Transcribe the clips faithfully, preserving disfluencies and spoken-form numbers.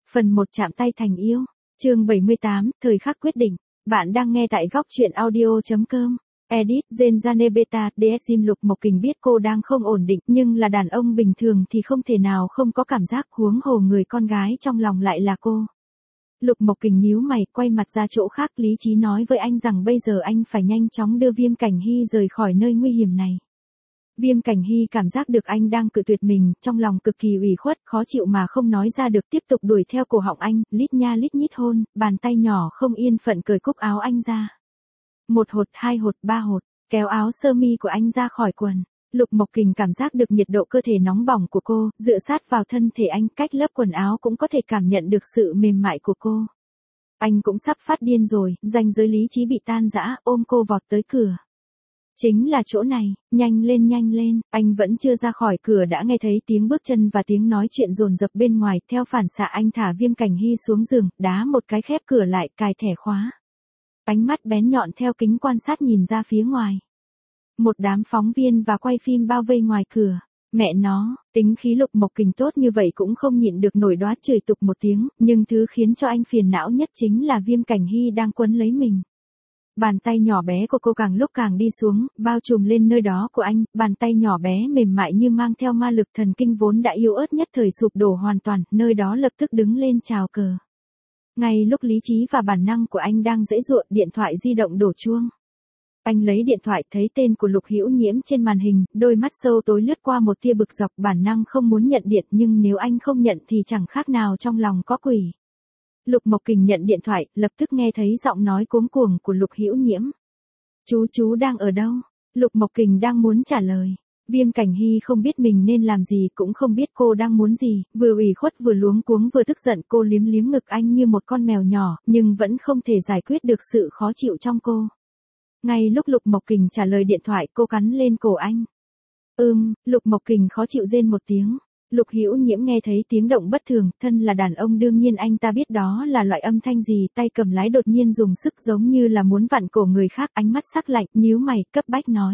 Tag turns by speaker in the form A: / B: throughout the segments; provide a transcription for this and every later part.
A: Phần một chạm tay thành yêu. Chương bảy mươi tám, thời khắc quyết định. Bạn đang nghe tại góc truyện audio.com. Edit, Zenzane Beta, đê ét Jim Lục Mộc Kình biết cô đang không ổn định, nhưng là đàn ông bình thường thì không thể nào không có cảm giác, huống hồ người con gái trong lòng lại là cô. Lục Mộc Kình nhíu mày, quay mặt ra chỗ khác, lý trí nói với anh rằng bây giờ anh phải nhanh chóng đưa Viêm Cảnh Hy rời khỏi nơi nguy hiểm này. Viêm Cảnh Hy cảm giác được anh đang cự tuyệt mình, trong lòng cực kỳ ủy khuất, khó chịu mà không nói ra được, tiếp tục đuổi theo cổ họng anh, lít nha lít nhít hôn, bàn tay nhỏ không yên phận cởi cúc áo anh ra. Một hột, hai hột, ba hột, kéo áo sơ mi của anh ra khỏi quần. Lục Mộc Kình cảm giác được nhiệt độ cơ thể nóng bỏng của cô, dựa sát vào thân thể anh, cách lớp quần áo cũng có thể cảm nhận được sự mềm mại của cô. Anh cũng sắp phát điên rồi, ranh giới lý trí bị tan rã, ôm cô vọt tới cửa. Chính là chỗ này, nhanh lên nhanh lên, anh vẫn chưa ra khỏi cửa đã nghe thấy tiếng bước chân và tiếng nói chuyện dồn dập bên ngoài, theo phản xạ anh thả Viêm Cảnh Hy xuống giường, đá một cái khép cửa lại, cài thẻ khóa. Ánh mắt bén nhọn theo kính quan sát nhìn ra phía ngoài. Một đám phóng viên và quay phim bao vây ngoài cửa. Mẹ nó, tính khí Lục Mộc Kình tốt như vậy cũng không nhịn được nổi đoá chửi tục một tiếng, nhưng thứ khiến cho anh phiền não nhất chính là Viêm Cảnh Hy đang quấn lấy mình. Bàn tay nhỏ bé của cô càng lúc càng đi xuống, bao trùm lên nơi đó của anh, bàn tay nhỏ bé mềm mại như mang theo ma lực, thần kinh vốn đã yếu ớt nhất thời sụp đổ hoàn toàn, nơi đó lập tức đứng lên chào cờ. Ngay lúc lý trí và bản năng của anh đang giãy giụa, điện thoại di động đổ chuông. Anh lấy điện thoại, thấy tên của Lục Hữu Nhiễm trên màn hình, đôi mắt sâu tối lướt qua một tia bực dọc, bản năng không muốn nhận điện, nhưng nếu anh không nhận thì chẳng khác nào trong lòng có quỷ. Lục Mộc Kình nhận điện thoại, lập tức nghe thấy giọng nói cuống cuồng của Lục Hữu Nhiễm. Chú chú đang ở đâu? Lục Mộc Kình đang muốn trả lời. Viêm Cảnh Hy không biết mình nên làm gì, cũng không biết cô đang muốn gì, vừa ủy khuất vừa luống cuống vừa tức giận, cô liếm liếm ngực anh như một con mèo nhỏ, nhưng vẫn không thể giải quyết được sự khó chịu trong cô. Ngay lúc Lục Mộc Kình trả lời điện thoại, cô cắn lên cổ anh. Ừm, Lục Mộc Kình khó chịu rên một tiếng. Lục Hữu Nhiễm nghe thấy tiếng động bất thường, thân là đàn ông đương nhiên anh ta biết đó là loại âm thanh gì, tay cầm lái đột nhiên dùng sức giống như là muốn vặn cổ người khác, ánh mắt sắc lạnh, nhíu mày, cấp bách nói.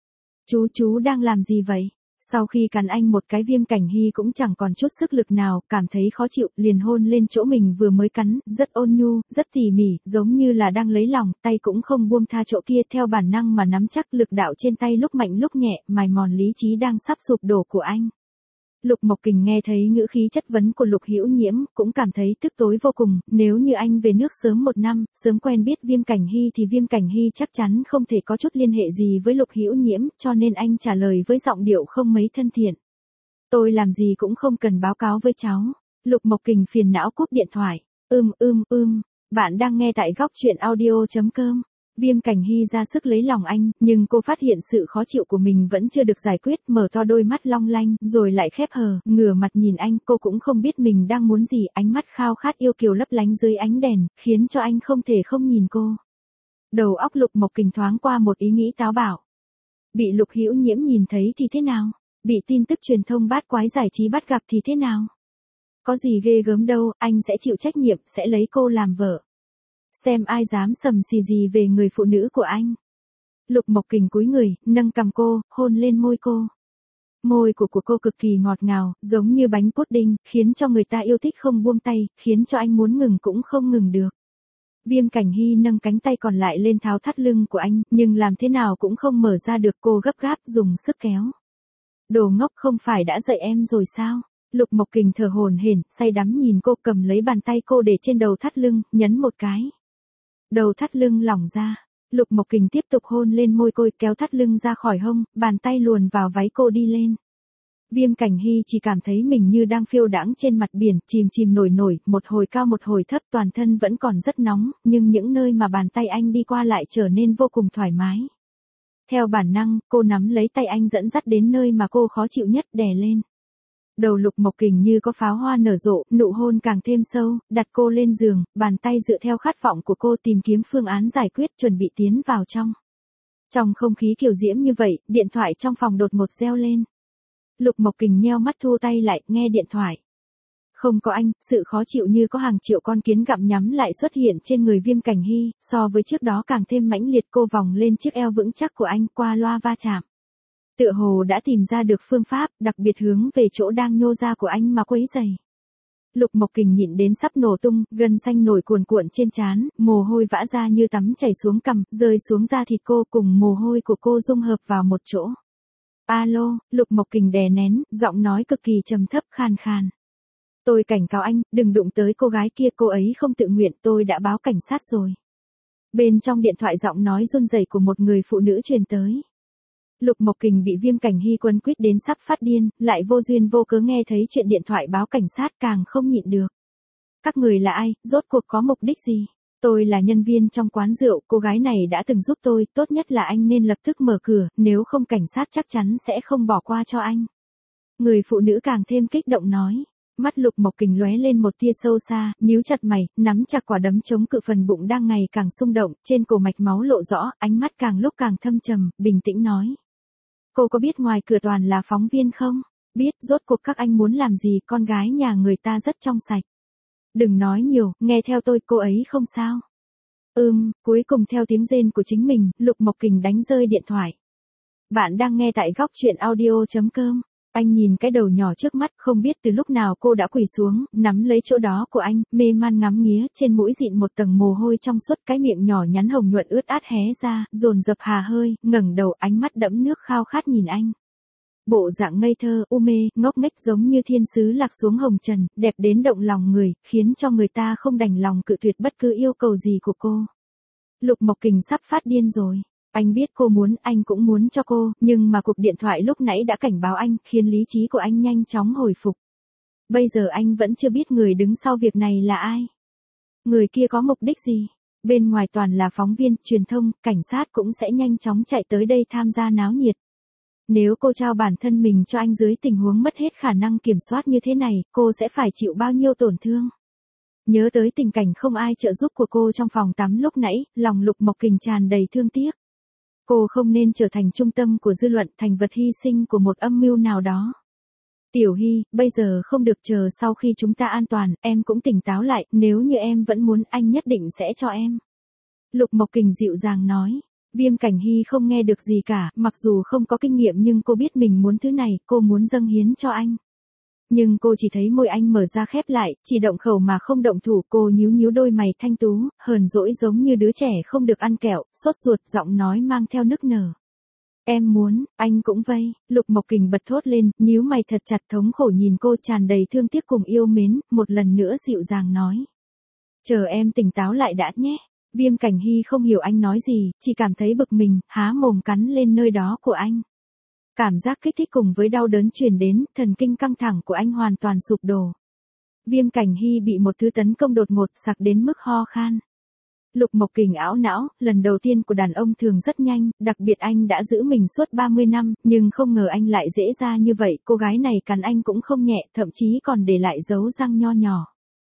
A: Chú chú đang làm gì vậy? Sau khi cắn anh một cái, Viêm Cảnh Hy cũng chẳng còn chút sức lực nào, cảm thấy khó chịu, liền hôn lên chỗ mình vừa mới cắn, rất ôn nhu, rất tỉ mỉ, giống như là đang lấy lòng, tay cũng không buông tha chỗ kia, theo bản năng mà nắm chắc, lực đạo trên tay lúc mạnh lúc nhẹ, mài mòn lý trí đang sắp sụp đổ của anh. Lục Mộc Kình nghe thấy ngữ khí chất vấn của Lục Hữu Nhiễm, cũng cảm thấy tức tối vô cùng, nếu như anh về nước sớm một năm, sớm quen biết Viêm Cảnh Hy thì Viêm Cảnh Hy chắc chắn không thể có chút liên hệ gì với Lục Hữu Nhiễm, cho nên anh trả lời với giọng điệu không mấy thân thiện. Tôi làm gì cũng không cần báo cáo với cháu. Lục Mộc Kình phiền não cúp điện thoại. Ưm ưm ưm, bạn đang nghe tại góc truyện audio.com. Viêm Cảnh Hy ra sức lấy lòng anh, nhưng cô phát hiện sự khó chịu của mình vẫn chưa được giải quyết, mở to đôi mắt long lanh, rồi lại khép hờ, ngửa mặt nhìn anh, cô cũng không biết mình đang muốn gì, ánh mắt khao khát yêu kiều lấp lánh dưới ánh đèn, khiến cho anh không thể không nhìn cô. Đầu óc Lục Mộc Kình thoáng qua một ý nghĩ táo bạo. Bị Lục Hữu Nhiễm nhìn thấy thì thế nào? Bị tin tức truyền thông bát quái giải trí bắt gặp thì thế nào? Có gì ghê gớm đâu, anh sẽ chịu trách nhiệm, sẽ lấy cô làm vợ. Xem ai dám sầm xì gì về người phụ nữ của anh. Lục Mộc Kình cúi người, nâng cằm cô, hôn lên môi cô. Môi của của cô cực kỳ ngọt ngào, giống như bánh pudding, khiến cho người ta yêu thích không buông tay, khiến cho anh muốn ngừng cũng không ngừng được. Viêm Cảnh Hy nâng cánh tay còn lại lên tháo thắt lưng của anh, nhưng làm thế nào cũng không mở ra được, cô gấp gáp dùng sức kéo. Đồ ngốc, không phải đã dạy em rồi sao? Lục Mộc Kình thở hổn hển, say đắm nhìn cô, cầm lấy bàn tay cô để trên đầu thắt lưng, nhấn một cái. Đầu thắt lưng lỏng ra, Lục Mộc Kình tiếp tục hôn lên môi cô, kéo thắt lưng ra khỏi hông, bàn tay luồn vào váy cô đi lên. Viêm Cảnh Hy chỉ cảm thấy mình như đang phiêu đãng trên mặt biển, chìm chìm nổi nổi, một hồi cao một hồi thấp, toàn thân vẫn còn rất nóng, nhưng những nơi mà bàn tay anh đi qua lại trở nên vô cùng thoải mái. Theo bản năng, cô nắm lấy tay anh dẫn dắt đến nơi mà cô khó chịu nhất, đè lên. Đầu Lục Mộc Kình như có pháo hoa nở rộ, nụ hôn càng thêm sâu, đặt cô lên giường, bàn tay dựa theo khát vọng của cô tìm kiếm phương án giải quyết, chuẩn bị tiến vào trong. Trong không khí kiều diễm như vậy, điện thoại trong phòng đột ngột reo lên. Lục Mộc Kình nheo mắt thu tay lại, nghe điện thoại. Không có anh, sự khó chịu như có hàng triệu con kiến gặm nhắm lại xuất hiện trên người Viêm Cảnh Hy, so với trước đó càng thêm mãnh liệt, cô vòng lên chiếc eo vững chắc của anh, qua loa va chạm. Tựa hồ đã tìm ra được phương pháp, đặc biệt hướng về chỗ đang nhô ra của anh mà quấy rầy. Lục Mộc Kình nhịn đến sắp nổ tung, gân xanh nổi cuồn cuộn trên trán, mồ hôi vã ra như tắm chảy xuống cằm, rơi xuống da thịt cô cùng mồ hôi của cô dung hợp vào một chỗ. Alo, Lục Mộc Kình đè nén, giọng nói cực kỳ trầm thấp khan khan. Tôi cảnh cáo anh, đừng đụng tới cô gái kia, cô ấy không tự nguyện, tôi đã báo cảnh sát rồi. Bên trong điện thoại giọng nói run rẩy của một người phụ nữ truyền tới. Lục Mộc Kình bị Viêm Cảnh Hy quấn quýt đến sắp phát điên, lại vô duyên vô cớ nghe thấy chuyện điện thoại báo cảnh sát càng không nhịn được. Các người là ai, rốt cuộc có mục đích gì? Tôi là nhân viên trong quán rượu, cô gái này đã từng giúp tôi, tốt nhất là anh nên lập tức mở cửa, nếu không cảnh sát chắc chắn sẽ không bỏ qua cho anh. Người phụ nữ càng thêm kích động nói. Mắt Lục Mộc Kình lóe lên một tia sâu xa, nhíu chặt mày, nắm chặt quả đấm chống cự phần bụng đang ngày càng xung động, trên cổ mạch máu lộ rõ, ánh mắt càng lúc càng thâm trầm, bình tĩnh nói. Cô có biết ngoài cửa toàn là phóng viên không? Biết, rốt cuộc các anh muốn làm gì, con gái nhà người ta rất trong sạch. Đừng nói nhiều, nghe theo tôi, cô ấy không sao. Ừm, cuối cùng theo tiếng rên của chính mình, Lục Mộc Kình đánh rơi điện thoại. Bạn đang nghe tại góc truyện audio chấm com. Anh nhìn cái đầu nhỏ trước mắt, không biết từ lúc nào cô đã quỳ xuống, nắm lấy chỗ đó của anh, mê man ngắm nghía, trên mũi dịn một tầng mồ hôi trong suốt, cái miệng nhỏ nhắn hồng nhuận ướt át hé ra, dồn dập hà hơi, ngẩng đầu, ánh mắt đẫm nước khao khát nhìn anh. Bộ dạng ngây thơ, u mê, ngốc nghếch giống như thiên sứ lạc xuống hồng trần, đẹp đến động lòng người, khiến cho người ta không đành lòng cự tuyệt bất cứ yêu cầu gì của cô. Lục Mộc Kình sắp phát điên rồi. Anh biết cô muốn, anh cũng muốn cho cô, nhưng mà cuộc điện thoại lúc nãy đã cảnh báo anh, khiến lý trí của anh nhanh chóng hồi phục. Bây giờ anh vẫn chưa biết người đứng sau việc này là ai. Người kia có mục đích gì? Bên ngoài toàn là phóng viên, truyền thông, cảnh sát cũng sẽ nhanh chóng chạy tới đây tham gia náo nhiệt. Nếu cô trao bản thân mình cho anh dưới tình huống mất hết khả năng kiểm soát như thế này, cô sẽ phải chịu bao nhiêu tổn thương? Nhớ tới tình cảnh không ai trợ giúp của cô trong phòng tắm lúc nãy, lòng Lục Mộc Kình tràn đầy thương tiếc. Cô không nên trở thành trung tâm của dư luận, thành vật hy sinh của một âm mưu nào đó. Tiểu Hy, bây giờ không được, chờ sau khi chúng ta an toàn, em cũng tỉnh táo lại, nếu như em vẫn muốn, anh nhất định sẽ cho em. Lục Mộc Kình dịu dàng nói. Viêm Cảnh Hy không nghe được gì cả, mặc dù không có kinh nghiệm nhưng cô biết mình muốn thứ này, cô muốn dâng hiến cho anh. Nhưng cô chỉ thấy môi anh mở ra khép lại, chỉ động khẩu mà không động thủ, cô nhíu nhíu đôi mày thanh tú, hờn dỗi giống như đứa trẻ không được ăn kẹo, sốt ruột, giọng nói mang theo nức nở. Em muốn, anh cũng vây, Lục Mộc Kình bật thốt lên, nhíu mày thật chặt, thống khổ nhìn cô tràn đầy thương tiếc cùng yêu mến, một lần nữa dịu dàng nói. Chờ em tỉnh táo lại đã nhé. Viêm Cảnh Hy không hiểu anh nói gì, chỉ cảm thấy bực mình, há mồm cắn lên nơi đó của anh. Cảm giác kích thích cùng với đau đớn truyền đến, thần kinh căng thẳng của anh hoàn toàn sụp đổ. Viêm Cảnh Hy bị một thứ tấn công đột ngột, sặc đến mức ho khan. Lục Mộc Kình ảo não, lần đầu tiên của đàn ông thường rất nhanh, đặc biệt anh đã giữ mình suốt ba mươi năm, nhưng không ngờ anh lại dễ ra như vậy, cô gái này cắn anh cũng không nhẹ, thậm chí còn để lại dấu răng nho nhỏ.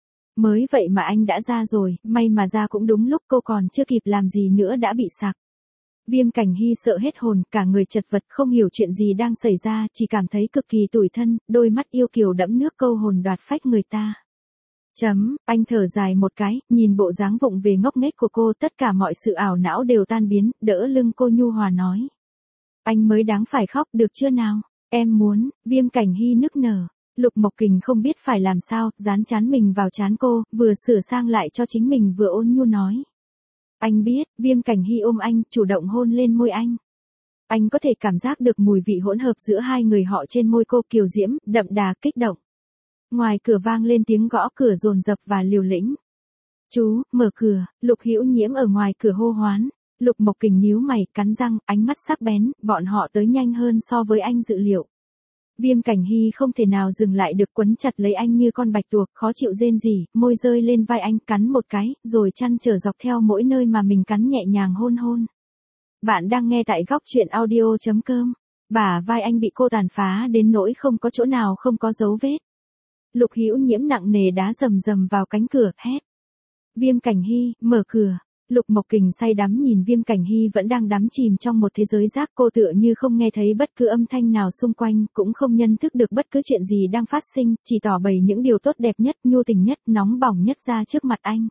A: Mới vậy mà anh đã ra rồi, may mà ra cũng đúng lúc, cô còn chưa kịp làm gì nữa đã bị sặc. Viêm Cảnh Hy sợ hết hồn, cả người chật vật, không hiểu chuyện gì đang xảy ra, chỉ cảm thấy cực kỳ tủi thân, đôi mắt yêu kiều đẫm nước câu hồn đoạt phách người ta. Chấm, anh thở dài một cái, nhìn bộ dáng vụng về ngốc nghếch của cô, tất cả mọi sự ảo não đều tan biến, đỡ lưng cô nhu hòa nói. Anh mới đáng phải khóc, được chưa nào? Em muốn, Viêm Cảnh Hy nức nở. Lục Mộc Kình không biết phải làm sao, dán chán mình vào chán cô, vừa sửa sang lại cho chính mình vừa ôn nhu nói. Anh biết, Viêm Cảnh Hy ôm anh, chủ động hôn lên môi anh. Anh có thể cảm giác được mùi vị hỗn hợp giữa hai người họ trên môi cô, kiều diễm, đậm đà, kích động. Ngoài cửa vang lên tiếng gõ cửa dồn dập và liều lĩnh. Chú, mở cửa, Lục Hữu Nhiễm ở ngoài cửa hô hoán. Lục Mộc Kình nhíu mày, cắn răng, ánh mắt sắc bén, bọn họ tới nhanh hơn so với anh dự liệu. Viêm Cảnh Hy không thể nào dừng lại được, quấn chặt lấy anh như con bạch tuộc, khó chịu rên rỉ, môi rơi lên vai anh, cắn một cái, rồi chăn trở dọc theo mỗi nơi mà mình cắn, nhẹ nhàng hôn hôn. Bạn đang nghe tại góc truyện audio chấm com. Bả vai anh bị cô tàn phá đến nỗi không có chỗ nào không có dấu vết. Lục Hữu Nhiễm nặng nề đá rầm rầm vào cánh cửa, hét. Viêm Cảnh Hy, mở cửa. Lục Mộc Kình say đắm nhìn Viêm Cảnh Hy vẫn đang đắm chìm trong một thế giới giác, cô tựa như không nghe thấy bất cứ âm thanh nào xung quanh, cũng không nhận thức được bất cứ chuyện gì đang phát sinh, chỉ tỏ bày những điều tốt đẹp nhất, nhu tình nhất, nóng bỏng nhất ra trước mặt anh.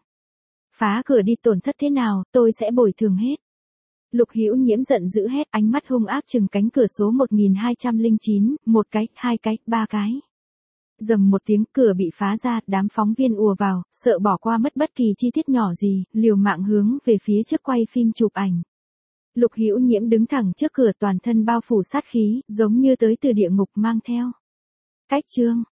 A: Phá cửa đi, tổn thất thế nào, tôi sẽ bồi thường hết. Lục Hữu Nhiễm giận dữ hét, ánh mắt hung ác chừng cánh cửa số một nghìn hai trăm lẻ chín, một cái, hai cái, ba cái. Dầm một tiếng, cửa bị phá ra, đám phóng viên ùa vào, sợ bỏ qua mất bất kỳ chi tiết nhỏ gì, liều mạng hướng về phía trước quay phim chụp ảnh. Lục Hữu Nhiễm đứng thẳng trước cửa, toàn thân bao phủ sát khí, giống như tới từ địa ngục mang theo cách chương